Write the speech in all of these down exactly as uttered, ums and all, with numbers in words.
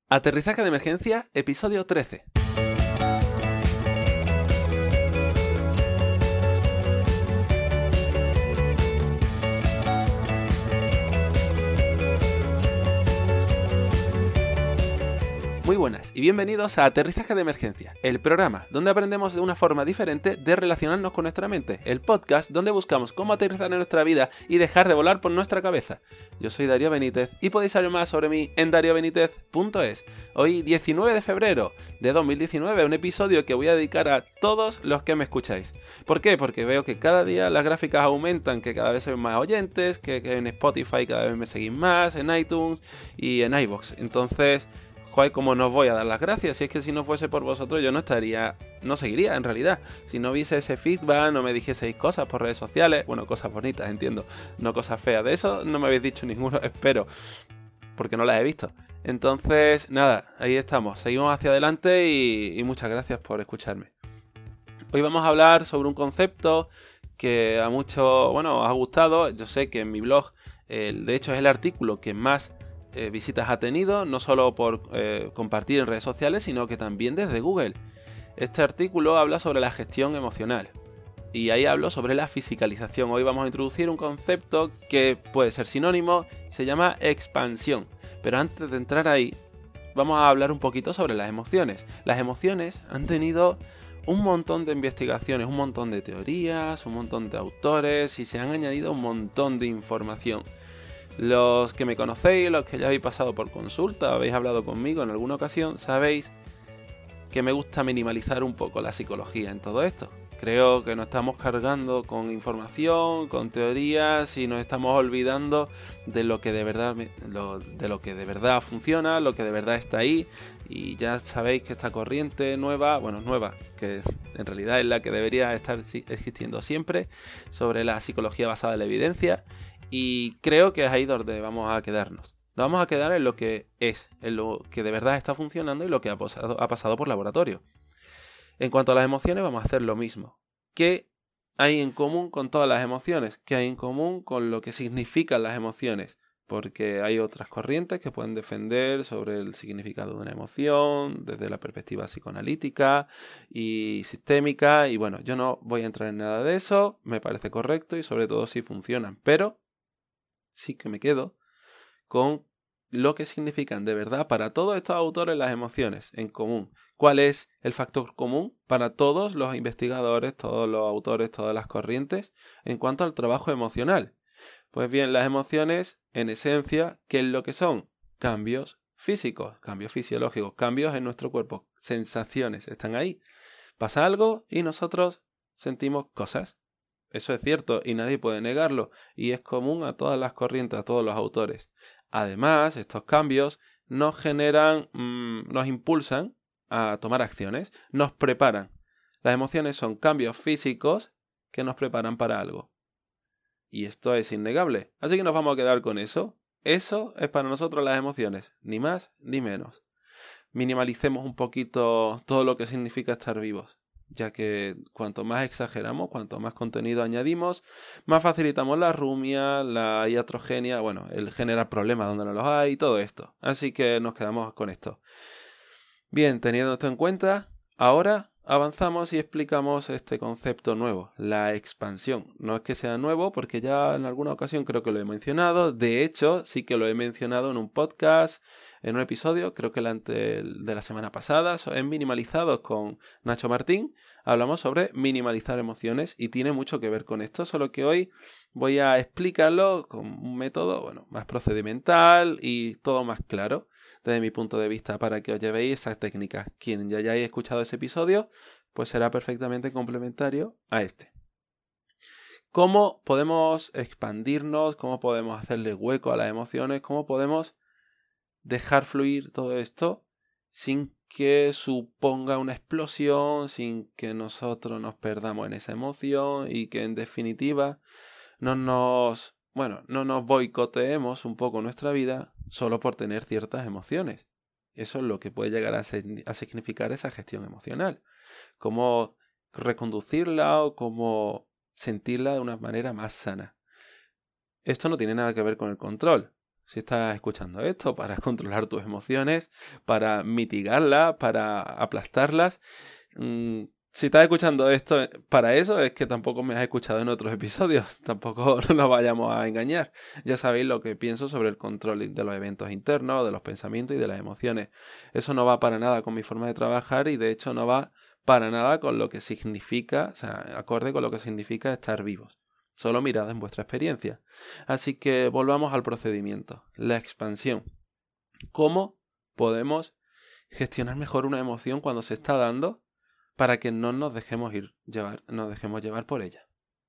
Aterrizaje de emergencia, episodio trece. Muy buenas y bienvenidos a Aterrizaje de Emergencia, el programa donde aprendemos de una forma diferente de relacionarnos con nuestra mente, el podcast donde buscamos cómo aterrizar en nuestra vida y dejar de volar por nuestra cabeza. Yo soy Darío Benítez y podéis saber más sobre mí en dario benítez punto es. Hoy, diecinueve de febrero de dos mil diecinueve, un episodio que voy a dedicar a todos los que me escucháis. ¿Por qué? Porque veo que cada día las gráficas aumentan, que cada vez sois más oyentes, que, que en Spotify cada vez me seguís más, en iTunes y en iVoox. Entonces... Joder, ¿cómo no os voy a dar las gracias? Si es que si no fuese por vosotros yo no estaría, no seguiría en realidad. Si no viese ese feedback, no me dijeseis cosas por redes sociales, bueno, cosas bonitas, entiendo, no cosas feas. De eso no me habéis dicho ninguno, espero, porque no las he visto. Entonces, nada, ahí estamos, seguimos hacia adelante y, y muchas gracias por escucharme. Hoy vamos a hablar sobre un concepto que a muchos, bueno, os ha gustado. Yo sé que en mi blog, eh, de hecho es el artículo que más... Eh, visitas ha tenido, no solo por eh, compartir en redes sociales, sino que también desde Google. Este artículo habla sobre la gestión emocional y ahí hablo sobre la fisicalización. Hoy vamos a introducir un concepto que puede ser sinónimo, se llama expansión. Pero antes de entrar ahí, vamos a hablar un poquito sobre las emociones. Las emociones han tenido un montón de investigaciones, un montón de teorías, un montón de autores y se han añadido un montón de información. Los que me conocéis, los que ya habéis pasado por consulta, habéis hablado conmigo en alguna ocasión, sabéis que me gusta minimalizar un poco la psicología en todo esto. Creo que nos estamos cargando con información, con teorías y nos estamos olvidando de lo que de verdad, lo, de lo que de verdad funciona, lo que de verdad está ahí. Y ya sabéis que esta corriente nueva, bueno, nueva, que en realidad es la que debería estar existiendo siempre, sobre la psicología basada en la evidencia. Y creo que es ahí donde vamos a quedarnos. Nos vamos a quedar en lo que es, en lo que de verdad está funcionando y lo que ha pasado, ha pasado por laboratorio. En cuanto a las emociones, vamos a hacer lo mismo. ¿Qué hay en común con todas las emociones? ¿Qué hay en común con lo que significan las emociones? Porque hay otras corrientes que pueden defender sobre el significado de una emoción desde la perspectiva psicoanalítica y sistémica. Y bueno, yo no voy a entrar en nada de eso, me parece correcto y sobre todo si funcionan. Pero sí que me quedo con lo que significan de verdad para todos estos autores las emociones en común. ¿Cuál es el factor común para todos los investigadores, todos los autores, todas las corrientes en cuanto al trabajo emocional? Pues bien, las emociones, en esencia, ¿qué es lo que son? Cambios físicos, cambios fisiológicos, cambios en nuestro cuerpo, sensaciones, están ahí. Pasa algo y nosotros sentimos cosas. Eso es cierto y nadie puede negarlo y es común a todas las corrientes, a todos los autores. Además, estos cambios nos generan, mmm, nos impulsan a tomar acciones, nos preparan. Las emociones son cambios físicos que nos preparan para algo. Y esto es innegable. Así que nos vamos a quedar con eso. Eso es para nosotros las emociones, ni más ni menos. Minimalicemos un poquito todo lo que significa estar vivos, ya que cuanto más exageramos, cuanto más contenido añadimos, más facilitamos la rumia, la iatrogenia, bueno, el generar problemas donde no los hay y todo esto. Así que nos quedamos con esto. Bien, teniendo esto en cuenta, ahora avanzamos y explicamos este concepto nuevo, la expansión. No es que sea nuevo porque ya en alguna ocasión creo que lo he mencionado. De hecho, sí que lo he mencionado en un podcast, en un episodio, creo que el ante de la semana pasada, en Minimalizados con Nacho Martín. Hablamos sobre minimalizar emociones y tiene mucho que ver con esto, solo que hoy voy a explicarlo con un método, bueno, más procedimental y todo más claro desde mi punto de vista para que os llevéis esas técnicas. Quien ya hayáis escuchado ese episodio, pues será perfectamente complementario a este. ¿Cómo podemos expandirnos? ¿Cómo podemos hacerle hueco a las emociones? ¿Cómo podemos dejar fluir todo esto sin que suponga una explosión, sin que nosotros nos perdamos en esa emoción y que en definitiva no nos, bueno, no nos boicoteemos un poco nuestra vida solo por tener ciertas emociones? Eso es lo que puede llegar a, ser, a significar esa gestión emocional. Cómo reconducirla o cómo sentirla de una manera más sana. Esto no tiene nada que ver con el control, si estás escuchando esto, para controlar tus emociones, para mitigarlas, para aplastarlas. Mm, si estás escuchando esto para eso, es que tampoco me has escuchado en otros episodios. Tampoco nos vayamos a engañar. Ya sabéis lo que pienso sobre el control de los eventos internos, de los pensamientos y de las emociones. Eso no va para nada con mi forma de trabajar y de hecho no va para nada con lo que significa, o sea, acorde con lo que significa estar vivos. Solo mirad en vuestra experiencia. Así que volvamos al procedimiento. La expansión. ¿Cómo podemos gestionar mejor una emoción cuando se está dando para que no nos dejemos ir, llevar, nos dejemos llevar por ella?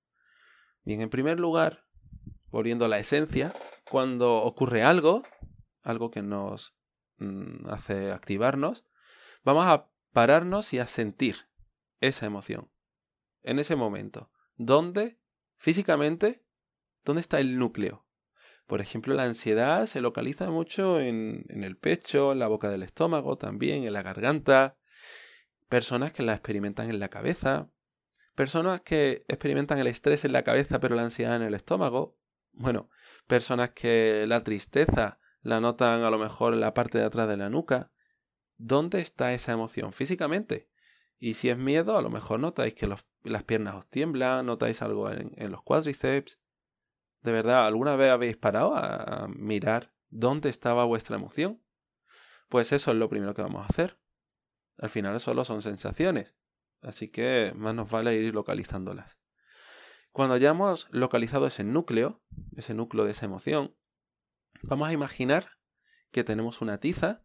Bien, en primer lugar, volviendo a la esencia, cuando ocurre algo, algo que nos mm, hace activarnos, vamos a pararnos y a sentir esa emoción. En ese momento, ¿dónde? Físicamente, ¿dónde está el núcleo? Por ejemplo, la ansiedad se localiza mucho en, en el pecho, en la boca del estómago también, en la garganta. Personas que la experimentan en la cabeza. Personas que experimentan el estrés en la cabeza pero la ansiedad en el estómago. Bueno, personas que la tristeza la notan a lo mejor en la parte de atrás de la nuca. ¿Dónde está esa emoción físicamente? Y si es miedo, a lo mejor notáis que los, las piernas os tiemblan, notáis algo en, en los cuádriceps. ¿De verdad alguna vez habéis parado a, a mirar dónde estaba vuestra emoción? Pues eso es lo primero que vamos a hacer. Al final solo son sensaciones, así que más nos vale ir localizándolas. Cuando ya hemos localizado ese núcleo, ese núcleo de esa emoción, vamos a imaginar que tenemos una tiza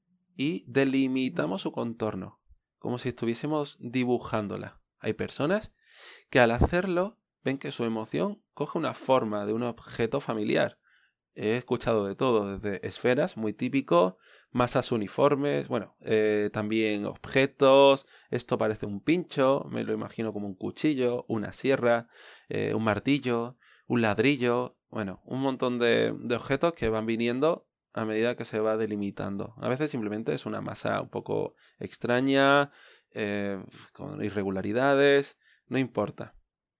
y delimitamos su contorno, como si estuviésemos dibujándola. Hay personas que al hacerlo ven que su emoción coge una forma de un objeto familiar. He escuchado de todo, desde esferas, muy típico, masas uniformes, bueno, eh, también objetos, esto parece un pincho, me lo imagino como un cuchillo, una sierra, eh, un martillo, un ladrillo, bueno, un montón de, de objetos que van viniendo a medida que se va delimitando. A veces simplemente es una masa un poco extraña, eh, con irregularidades, no importa.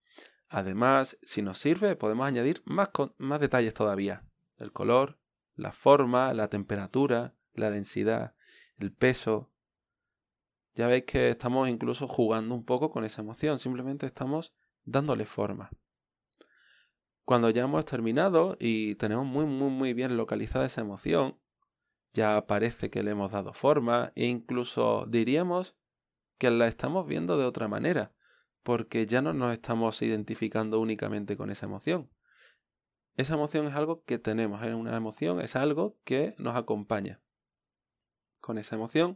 Además, si nos sirve, podemos añadir más, más detalles todavía. El color, la forma, la temperatura, la densidad, el peso. Ya veis que estamos incluso jugando un poco con esa emoción, simplemente estamos dándole forma. Cuando ya hemos terminado y tenemos muy muy muy bien localizada esa emoción, ya parece que le hemos dado forma e incluso diríamos que la estamos viendo de otra manera, porque ya no nos estamos identificando únicamente con esa emoción. Esa emoción es algo que tenemos, es una emoción, es algo que nos acompaña. Con esa emoción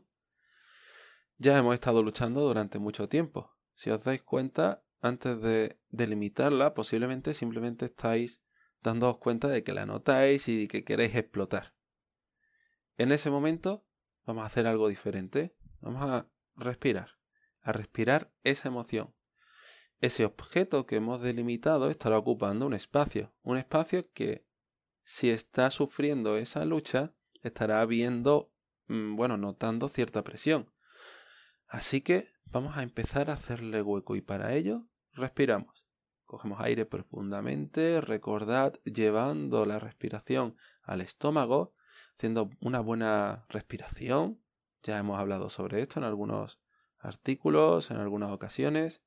ya hemos estado luchando durante mucho tiempo. Si os dais cuenta, antes de delimitarla, posiblemente simplemente estáis dándoos cuenta de que la notáis y de que queréis explotar. En ese momento vamos a hacer algo diferente. Vamos a respirar, a respirar esa emoción. Ese objeto que hemos delimitado estará ocupando un espacio, un espacio que, si está sufriendo esa lucha, estará viendo, bueno, notando cierta presión. Así que vamos a empezar a hacerle hueco y para ello respiramos. Cogemos aire profundamente, recordad llevando la respiración al estómago, haciendo una buena respiración. Ya hemos hablado sobre esto en algunos artículos, en algunas ocasiones.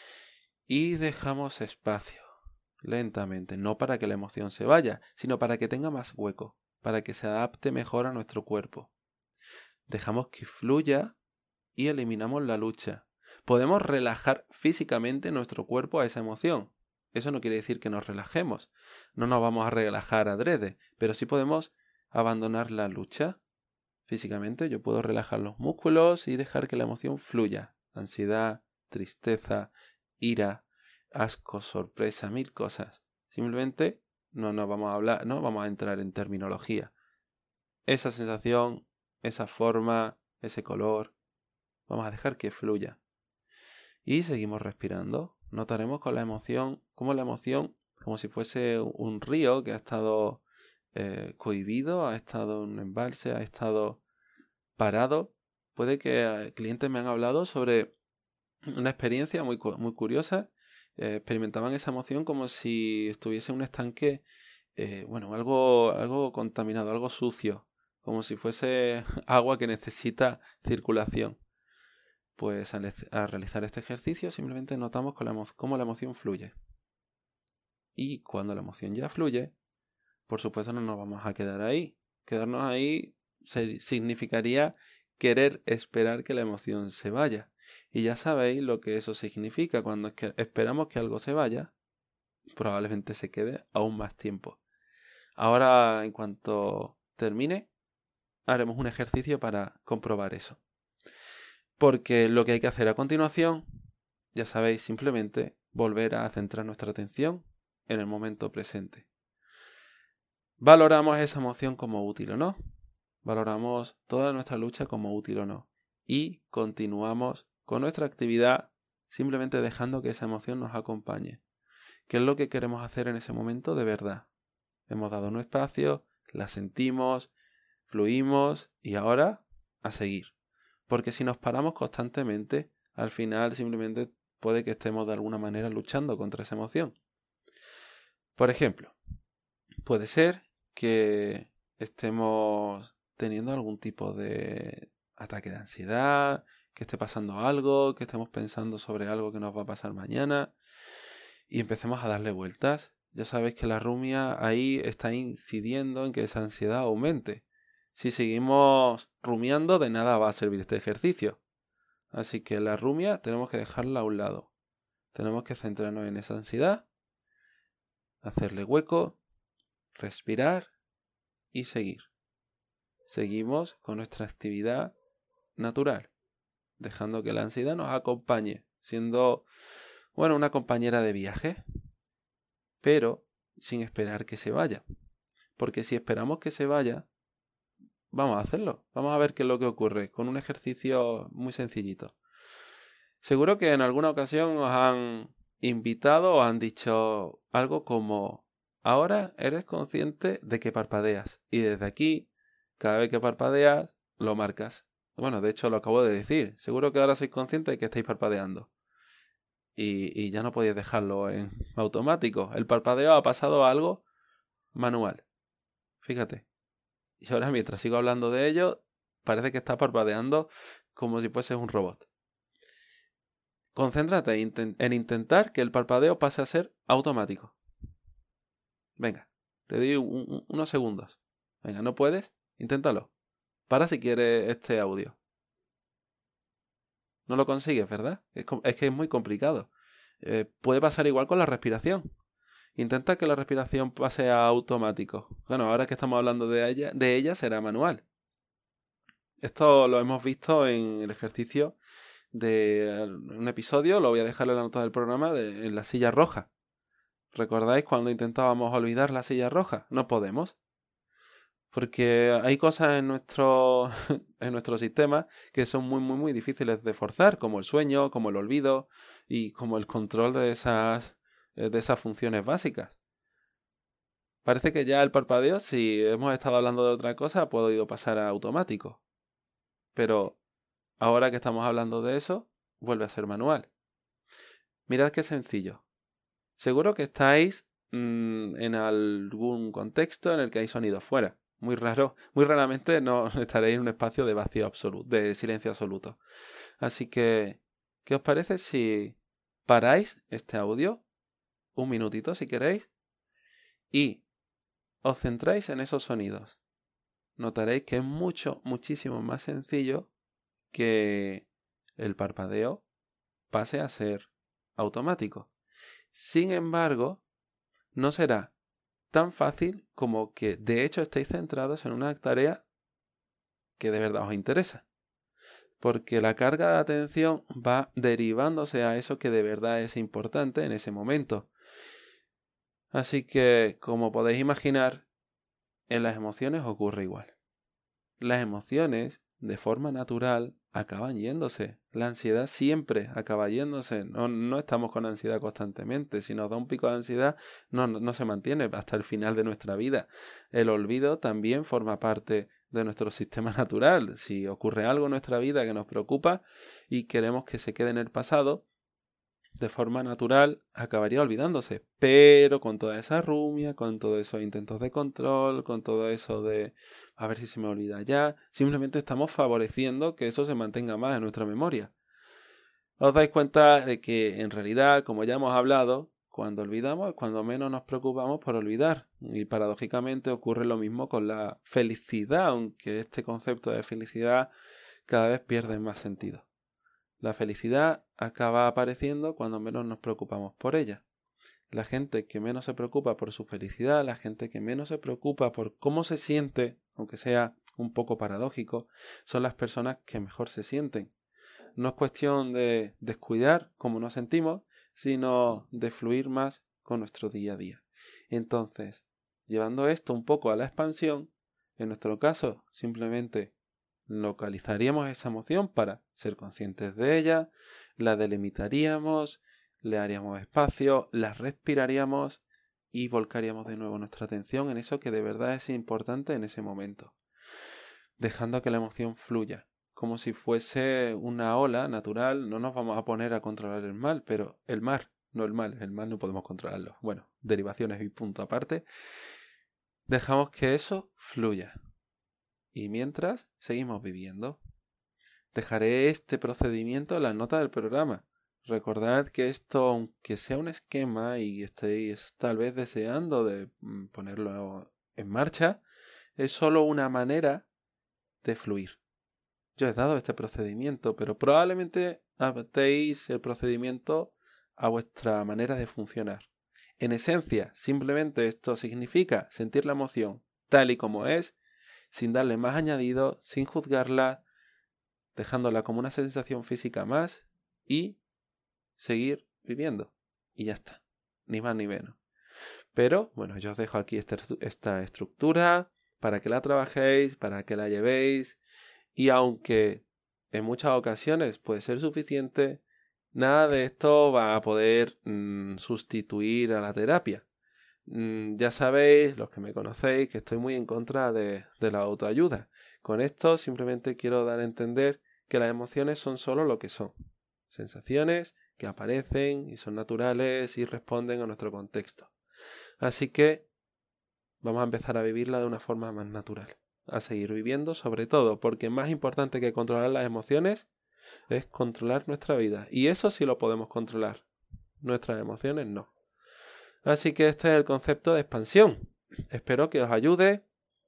Y dejamos espacio, lentamente, no para que la emoción se vaya, sino para que tenga más hueco, para que se adapte mejor a nuestro cuerpo. Dejamos que fluya y eliminamos la lucha. Podemos relajar físicamente nuestro cuerpo a esa emoción. Eso no quiere decir que nos relajemos, no nos vamos a relajar adrede, pero sí podemos abandonar la lucha. Físicamente yo puedo relajar los músculos y dejar que la emoción fluya. Ansiedad, tristeza, ira, asco, sorpresa, mil cosas. Simplemente no nos vamos a hablar, no vamos a entrar en terminología. Esa sensación, esa forma, ese color, vamos a dejar que fluya. Y seguimos respirando. Notaremos con la emoción, como la emoción, como si fuese un río que ha estado eh, cohibido, ha estado en un embalse, ha estado parado. Puede que clientes me han hablado sobre una experiencia muy, muy curiosa. Eh, experimentaban esa emoción como si estuviese en un estanque eh, bueno, algo, algo contaminado, algo sucio, como si fuese agua que necesita circulación. Pues al, al realizar este ejercicio simplemente notamos con la emo- cómo la emoción fluye. Y cuando la emoción ya fluye, por supuesto no nos vamos a quedar ahí. Quedarnos ahí se- significaría querer esperar que la emoción se vaya. Y ya sabéis lo que eso significa. Cuando es que esperamos que algo se vaya, probablemente se quede aún más tiempo. Ahora, en cuanto termine, haremos un ejercicio para comprobar eso. Porque lo que hay que hacer a continuación, ya sabéis, simplemente volver a centrar nuestra atención en el momento presente. Valoramos esa emoción como útil o no. Valoramos toda nuestra lucha como útil o no. Y continuamos con nuestra actividad simplemente dejando que esa emoción nos acompañe. ¿Qué es lo que queremos hacer en ese momento de verdad? Hemos dado un espacio, la sentimos, fluimos y ahora a seguir. Porque si nos paramos constantemente, al final simplemente puede que estemos de alguna manera luchando contra esa emoción. Por ejemplo, puede ser que estemos teniendo algún tipo de ataque de ansiedad, que esté pasando algo, que estemos pensando sobre algo que nos va a pasar mañana y empecemos a darle vueltas. Ya sabéis que la rumia ahí está incidiendo en que esa ansiedad aumente. Si seguimos rumiando, de nada va a servir este ejercicio. Así que la rumia tenemos que dejarla a un lado. Tenemos que centrarnos en esa ansiedad, hacerle hueco, respirar y seguir. Seguimos con nuestra actividad natural, dejando que la ansiedad nos acompañe, siendo, bueno, una compañera de viaje, pero sin esperar que se vaya. Porque si esperamos que se vaya, vamos a hacerlo. Vamos a ver qué es lo que ocurre con un ejercicio muy sencillito. Seguro que en alguna ocasión os han invitado o han dicho algo como: ahora eres consciente de que parpadeas y desde aquí, cada vez que parpadeas, lo marcas. Bueno, de hecho lo acabo de decir. Seguro que ahora sois conscientes de que estáis parpadeando. Y, y ya no podéis dejarlo en automático. El parpadeo ha pasado a algo manual. Fíjate. Y ahora mientras sigo hablando de ello, parece que está parpadeando como si fuese un robot. Concéntrate en intentar que el parpadeo pase a ser automático. Venga, te doy un, un, unos segundos. Venga, ¿no puedes? Inténtalo. Para si quieres este audio. No lo consigues, ¿verdad? Es, es que es muy complicado. Eh, puede pasar igual con la respiración. Intenta que la respiración pase a automático. Bueno, ahora que estamos hablando de ella, de ella será manual. Esto lo hemos visto en el ejercicio de un episodio, lo voy a dejar en la nota del programa, de, en la silla roja. ¿Recordáis cuando intentábamos olvidar la silla roja? No podemos. Porque hay cosas en nuestro, en nuestro sistema que son muy, muy, muy difíciles de forzar, como el sueño, como el olvido y como el control de esas, de esas funciones básicas. Parece que ya el parpadeo, si hemos estado hablando de otra cosa, ha podido pasar a automático. Pero ahora que estamos hablando de eso, vuelve a ser manual. Mirad qué sencillo. Seguro que estáis mmm, en algún contexto en el que hay sonido fuera. Muy raro, muy raramente no estaréis en un espacio de vacío absoluto, de silencio absoluto. Así que, ¿qué os parece si paráis este audio un minutito si queréis y os centráis en esos sonidos? Notaréis que es mucho, muchísimo más sencillo que el parpadeo pase a ser automático. Sin embargo, no será tan fácil como que de hecho estéis centrados en una tarea que de verdad os interesa. Porque la carga de atención va derivándose a eso que de verdad es importante en ese momento. Así que, como podéis imaginar, en las emociones ocurre igual. Las emociones, de forma natural, acaban yéndose. La ansiedad siempre acaba yéndose. No, no estamos con ansiedad constantemente. Si nos da un pico de ansiedad, no, no, no se mantiene hasta el final de nuestra vida. El olvido también forma parte de nuestro sistema natural. Si ocurre algo en nuestra vida que nos preocupa y queremos que se quede en el pasado, de forma natural acabaría olvidándose, pero con toda esa rumia, con todos esos intentos de control, con todo eso de a ver si se me olvida ya, simplemente estamos favoreciendo que eso se mantenga más en nuestra memoria. Os dais cuenta de que en realidad, como ya hemos hablado, cuando olvidamos es cuando menos nos preocupamos por olvidar. Y paradójicamente ocurre lo mismo con la felicidad, aunque este concepto de felicidad cada vez pierde más sentido. La felicidad acaba apareciendo cuando menos nos preocupamos por ella. La gente que menos se preocupa por su felicidad, la gente que menos se preocupa por cómo se siente, aunque sea un poco paradójico, son las personas que mejor se sienten. No es cuestión de descuidar cómo nos sentimos, sino de fluir más con nuestro día a día. Entonces, llevando esto un poco a la expansión, en nuestro caso, simplemente localizaríamos esa emoción para ser conscientes de ella, la delimitaríamos, le haríamos espacio, la respiraríamos y volcaríamos de nuevo nuestra atención en eso que de verdad es importante en ese momento, dejando que la emoción fluya, como si fuese una ola natural. No nos vamos a poner a controlar el mal, pero el mar, no el mal, el mal no podemos controlarlo. Bueno, derivaciones y punto aparte. Dejamos que eso fluya. Y mientras, seguimos viviendo. Dejaré este procedimiento en las notas del programa. Recordad que esto, aunque sea un esquema y estéis tal vez deseando de ponerlo en marcha, es solo una manera de fluir. Yo he dado este procedimiento, pero probablemente adaptéis el procedimiento a vuestra manera de funcionar. En esencia, simplemente esto significa sentir la emoción tal y como es, sin darle más añadido, sin juzgarla, dejándola como una sensación física más y seguir viviendo. Y ya está, ni más ni menos. Pero, bueno, yo os dejo aquí esta, esta estructura para que la trabajéis, para que la llevéis, y aunque en muchas ocasiones puede ser suficiente, nada de esto va a poder mmm, sustituir a la terapia. Ya sabéis, los que me conocéis, que estoy muy en contra de, de la autoayuda. Con esto simplemente quiero dar a entender que las emociones son solo lo que son. Sensaciones que aparecen y son naturales y responden a nuestro contexto. Así que vamos a empezar a vivirla de una forma más natural. A seguir viviendo, sobre todo, porque más importante que controlar las emociones es controlar nuestra vida. Y eso sí lo podemos controlar. Nuestras emociones no. Así que este es el concepto de expansión. Espero que os ayude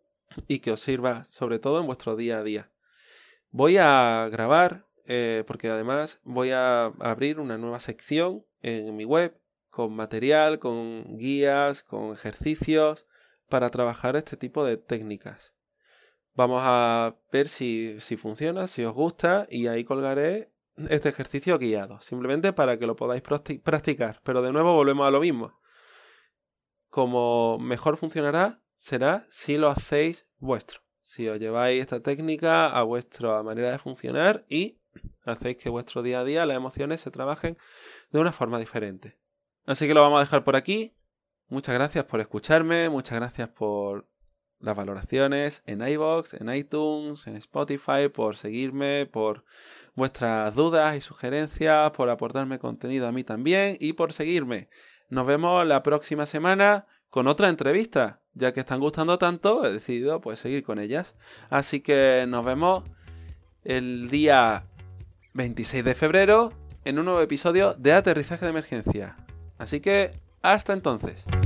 y que os sirva sobre todo en vuestro día a día. Voy a grabar, eh, porque además voy a abrir una nueva sección en mi web con material, con guías, con ejercicios para trabajar este tipo de técnicas. Vamos a ver si, si funciona, si os gusta, y ahí colgaré este ejercicio guiado, simplemente para que lo podáis practicar. Pero de nuevo volvemos a lo mismo. Como mejor funcionará será si lo hacéis vuestro. Si os lleváis esta técnica a vuestra manera de funcionar y hacéis que vuestro día a día las emociones se trabajen de una forma diferente. Así que lo vamos a dejar por aquí. Muchas gracias por escucharme, muchas gracias por las valoraciones en iVoox, en iTunes, en Spotify, por seguirme, por vuestras dudas y sugerencias, por aportarme contenido a mí también y por seguirme. Nos vemos la próxima semana con otra entrevista. Ya que están gustando tanto, he decidido pues seguir con ellas. Así que nos vemos el día veintiséis de febrero en un nuevo episodio de Aterrizaje de Emergencia. Así que hasta entonces.